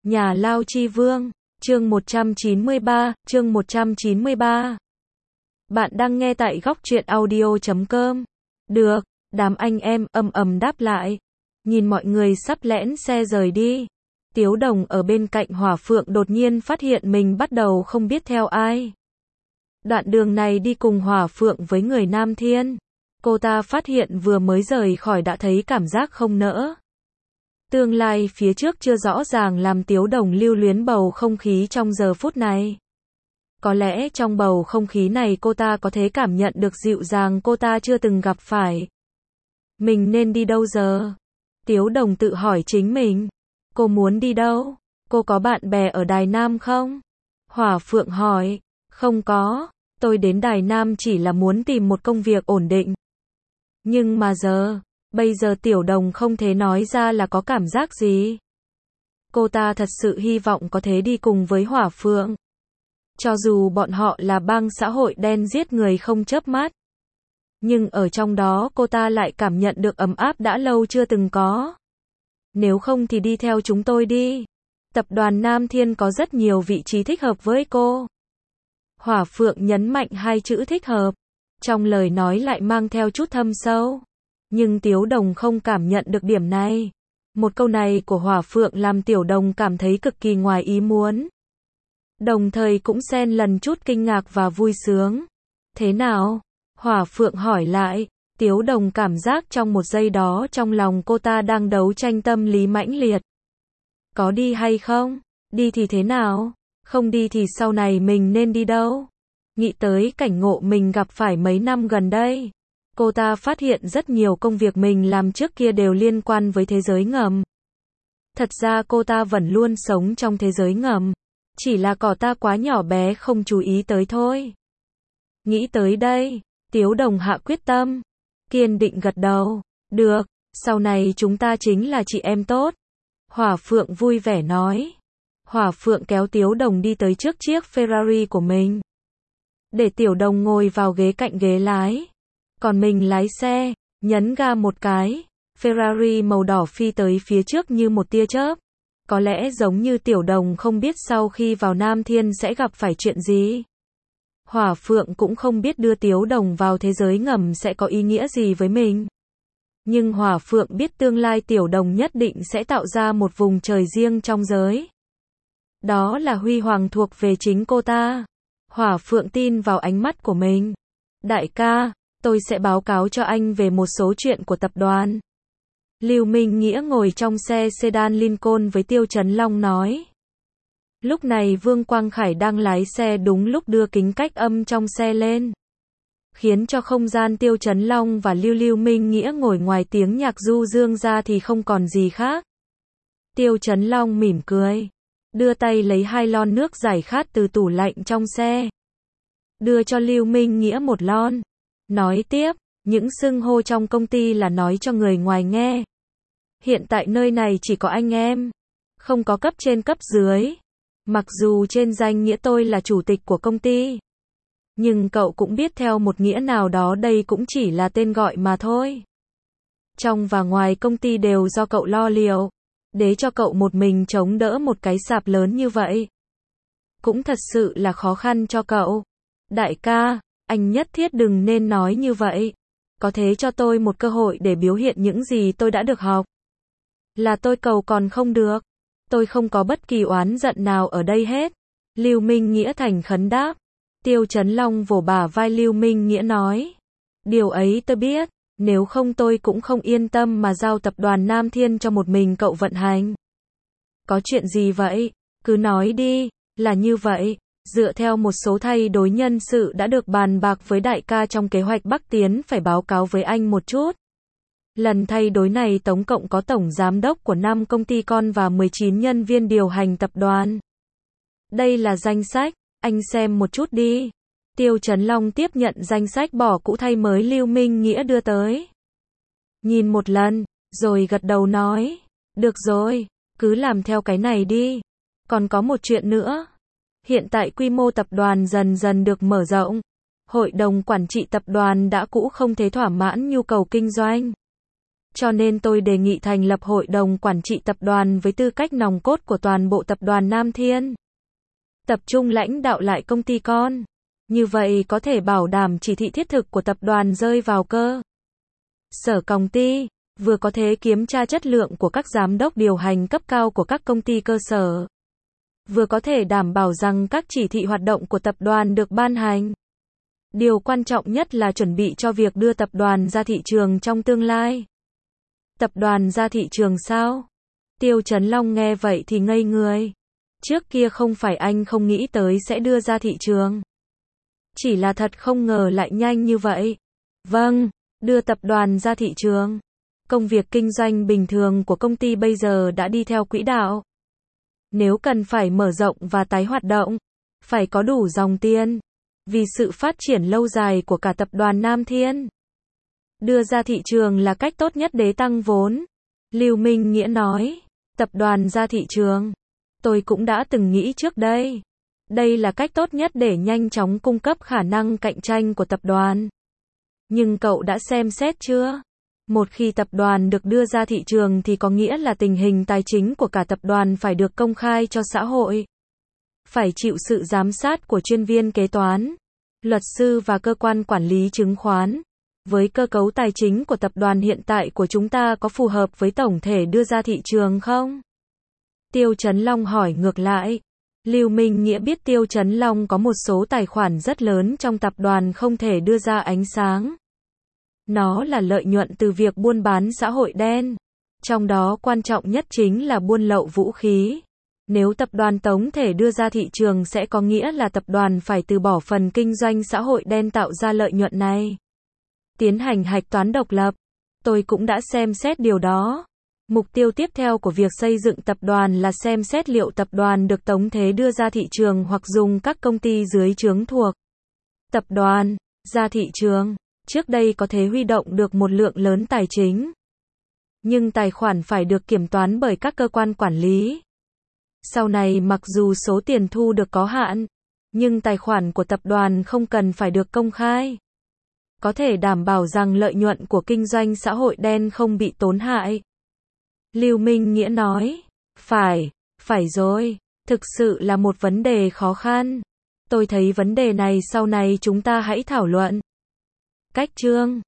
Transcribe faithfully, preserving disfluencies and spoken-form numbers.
Nhà Lao Chi Vương, chương một trăm chín mươi ba, chương một trăm chín mươi ba. Bạn đang nghe tại góc truyện audio chấm com. Được, đám anh em ầm ầm đáp lại. Nhìn mọi người sắp lẽn xe rời đi. Tiếu Đồng ở bên cạnh Hỏa Phượng đột nhiên phát hiện mình bắt đầu không biết theo ai. Đoạn đường này đi cùng Hỏa Phượng với người Nam Thiên. Cô ta phát hiện vừa mới rời khỏi đã thấy cảm giác không nỡ. Tương lai phía trước chưa rõ ràng làm Tiếu Đồng lưu luyến bầu không khí trong giờ phút này. Có lẽ trong bầu không khí này cô ta có thể cảm nhận được dịu dàng cô ta chưa từng gặp phải. Mình nên đi đâu giờ? Tiếu Đồng tự hỏi chính mình. Cô muốn đi đâu? Cô có bạn bè ở Đài Nam không? Hỏa Phượng hỏi. Không có, tôi đến Đài Nam chỉ là muốn tìm một công việc ổn định. Nhưng mà giờ, bây giờ Tiểu Đồng không thể nói ra là có cảm giác gì. Cô ta thật sự hy vọng có thể đi cùng với Hỏa Phượng. Cho dù bọn họ là bang xã hội đen giết người không chớp mắt. Nhưng ở trong đó cô ta lại cảm nhận được ấm áp đã lâu chưa từng có. Nếu không thì đi theo chúng tôi đi. Tập đoàn Nam Thiên có rất nhiều vị trí thích hợp với cô. Hỏa Phượng nhấn mạnh hai chữ thích hợp. Trong lời nói lại mang theo chút thâm sâu. Nhưng Tiếu Đồng không cảm nhận được điểm này. Một câu này của Hỏa Phượng làm Tiểu Đồng cảm thấy cực kỳ ngoài ý muốn. Đồng thời cũng xen lần chút kinh ngạc và vui sướng. Thế nào? Hỏa Phượng hỏi lại. Tiếu Đồng cảm giác trong một giây đó trong lòng cô ta đang đấu tranh tâm lý mãnh liệt. Có đi hay không? Đi thì thế nào? Không đi thì sau này mình nên đi đâu? Nghĩ tới cảnh ngộ mình gặp phải mấy năm gần đây. Cô ta phát hiện rất nhiều công việc mình làm trước kia đều liên quan với thế giới ngầm. Thật ra cô ta vẫn luôn sống trong thế giới ngầm. Chỉ là cỏ ta quá nhỏ bé không chú ý tới thôi. Nghĩ tới đây, Tiếu Đồng hạ quyết tâm. Kiên định gật đầu. Được, sau này chúng ta chính là chị em tốt. Hỏa Phượng vui vẻ nói. Hỏa Phượng kéo Tiếu Đồng đi tới trước chiếc Ferrari của mình. Để Tiểu Đồng ngồi vào ghế cạnh ghế lái. Còn mình lái xe, nhấn ga một cái. Ferrari màu đỏ phi tới phía trước như một tia chớp. Có lẽ giống như Tiểu Đồng không biết sau khi vào Nam Thiên sẽ gặp phải chuyện gì. Hỏa Phượng cũng không biết đưa Tiếu Đồng vào thế giới ngầm sẽ có ý nghĩa gì với mình. Nhưng Hỏa Phượng biết tương lai Tiểu Đồng nhất định sẽ tạo ra một vùng trời riêng trong giới. Đó là huy hoàng thuộc về chính cô ta. Hỏa Phượng tin vào ánh mắt của mình. Đại ca, tôi sẽ báo cáo cho anh về một số chuyện của tập đoàn. Lưu Minh Nghĩa ngồi trong xe sedan Lincoln với Tiêu Chấn Long nói. Lúc này Vương Quang Khải đang lái xe đúng lúc đưa kính cách âm trong xe lên. Khiến cho không gian Tiêu Chấn Long và Lưu Lưu Minh Nghĩa ngồi ngoài tiếng nhạc du dương ra thì không còn gì khác. Tiêu Chấn Long mỉm cười. Đưa tay lấy hai lon nước giải khát từ tủ lạnh trong xe. Đưa cho Lưu Minh Nghĩa một lon. Nói tiếp, những xưng hô trong công ty là nói cho người ngoài nghe. Hiện tại nơi này chỉ có anh em. Không có cấp trên cấp dưới. Mặc dù trên danh nghĩa tôi là chủ tịch của công ty. Nhưng cậu cũng biết theo một nghĩa nào đó đây cũng chỉ là tên gọi mà thôi. Trong và ngoài công ty đều do cậu lo liệu. Để cho cậu một mình chống đỡ một cái sạp lớn như vậy. Cũng thật sự là khó khăn cho cậu. Đại ca, anh nhất thiết đừng nên nói như vậy. Có thế cho tôi một cơ hội để biểu hiện những gì tôi đã được học. Là tôi cầu còn không được. Tôi không có bất kỳ oán giận nào ở đây hết. Lưu Minh Nghĩa thành khấn đáp. Tiêu Chấn Long vỗ bả vai Lưu Minh Nghĩa nói. Điều ấy tôi biết. Nếu không tôi cũng không yên tâm mà giao tập đoàn Nam Thiên cho một mình cậu vận hành. Có chuyện gì vậy? Cứ nói đi. Là như vậy. Dựa theo một số thay đổi nhân sự đã được bàn bạc với đại ca trong kế hoạch Bắc Tiến phải báo cáo với anh một chút. Lần thay đổi này tổng cộng có tổng giám đốc của năm công ty con và mười chín nhân viên điều hành tập đoàn. Đây là danh sách, anh xem một chút đi. Tiêu Chấn Long tiếp nhận danh sách bỏ cũ thay mới Lưu Minh Nghĩa đưa tới. Nhìn một lần, rồi gật đầu nói. Được rồi, cứ làm theo cái này đi. Còn có một chuyện nữa. Hiện tại quy mô tập đoàn dần dần được mở rộng. Hội đồng quản trị tập đoàn đã cũ không thể thỏa mãn nhu cầu kinh doanh. Cho nên tôi đề nghị thành lập hội đồng quản trị tập đoàn với tư cách nòng cốt của toàn bộ tập đoàn Nam Thiên. Tập trung lãnh đạo lại công ty con. Như vậy có thể bảo đảm chỉ thị thiết thực của tập đoàn rơi vào cơ sở công ty, vừa có thể kiểm tra chất lượng của các giám đốc điều hành cấp cao của các công ty cơ sở, vừa có thể đảm bảo rằng các chỉ thị hoạt động của tập đoàn được ban hành. Điều quan trọng nhất là chuẩn bị cho việc đưa tập đoàn ra thị trường trong tương lai. Tập đoàn ra thị trường sao? Tiêu Chấn Long nghe vậy thì ngây người. Trước kia không phải anh không nghĩ tới sẽ đưa ra thị trường. Chỉ là thật không ngờ lại nhanh như vậy. Vâng, đưa tập đoàn ra thị trường. Công việc kinh doanh bình thường của công ty bây giờ đã đi theo quỹ đạo. Nếu cần phải mở rộng và tái hoạt động, phải có đủ dòng tiền. Vì sự phát triển lâu dài của cả tập đoàn Nam Thiên. Đưa ra thị trường là cách tốt nhất để tăng vốn. Lưu Minh Nghĩa nói, tập đoàn ra thị trường. Tôi cũng đã từng nghĩ trước đây. Đây là cách tốt nhất để nhanh chóng cung cấp khả năng cạnh tranh của tập đoàn. Nhưng cậu đã xem xét chưa? Một khi tập đoàn được đưa ra thị trường thì có nghĩa là tình hình tài chính của cả tập đoàn phải được công khai cho xã hội. Phải chịu sự giám sát của chuyên viên kế toán, luật sư và cơ quan quản lý chứng khoán. Với cơ cấu tài chính của tập đoàn hiện tại của chúng ta có phù hợp với tổng thể đưa ra thị trường không? Tiêu Chấn Long hỏi ngược lại. Lưu Minh Nghĩa biết Tiêu Chấn Long có một số tài khoản rất lớn trong tập đoàn không thể đưa ra ánh sáng. Nó là lợi nhuận từ việc buôn bán xã hội đen. Trong đó quan trọng nhất chính là buôn lậu vũ khí. Nếu tập đoàn tổng thể đưa ra thị trường sẽ có nghĩa là tập đoàn phải từ bỏ phần kinh doanh xã hội đen tạo ra lợi nhuận này. Tiến hành hạch toán độc lập. Tôi cũng đã xem xét điều đó. Mục tiêu tiếp theo của việc xây dựng tập đoàn là xem xét liệu tập đoàn được tổng thể đưa ra thị trường hoặc dùng các công ty dưới trướng thuộc tập đoàn ra thị trường. Trước đây có thể huy động được một lượng lớn tài chính. Nhưng tài khoản phải được kiểm toán bởi các cơ quan quản lý. Sau này mặc dù số tiền thu được có hạn, nhưng tài khoản của tập đoàn không cần phải được công khai. Có thể đảm bảo rằng lợi nhuận của kinh doanh xã hội đen không bị tổn hại. Lưu Minh Nghĩa nói, phải, phải rồi, thực sự là một vấn đề khó khăn. Tôi thấy vấn đề này sau này chúng ta hãy thảo luận. Cách chương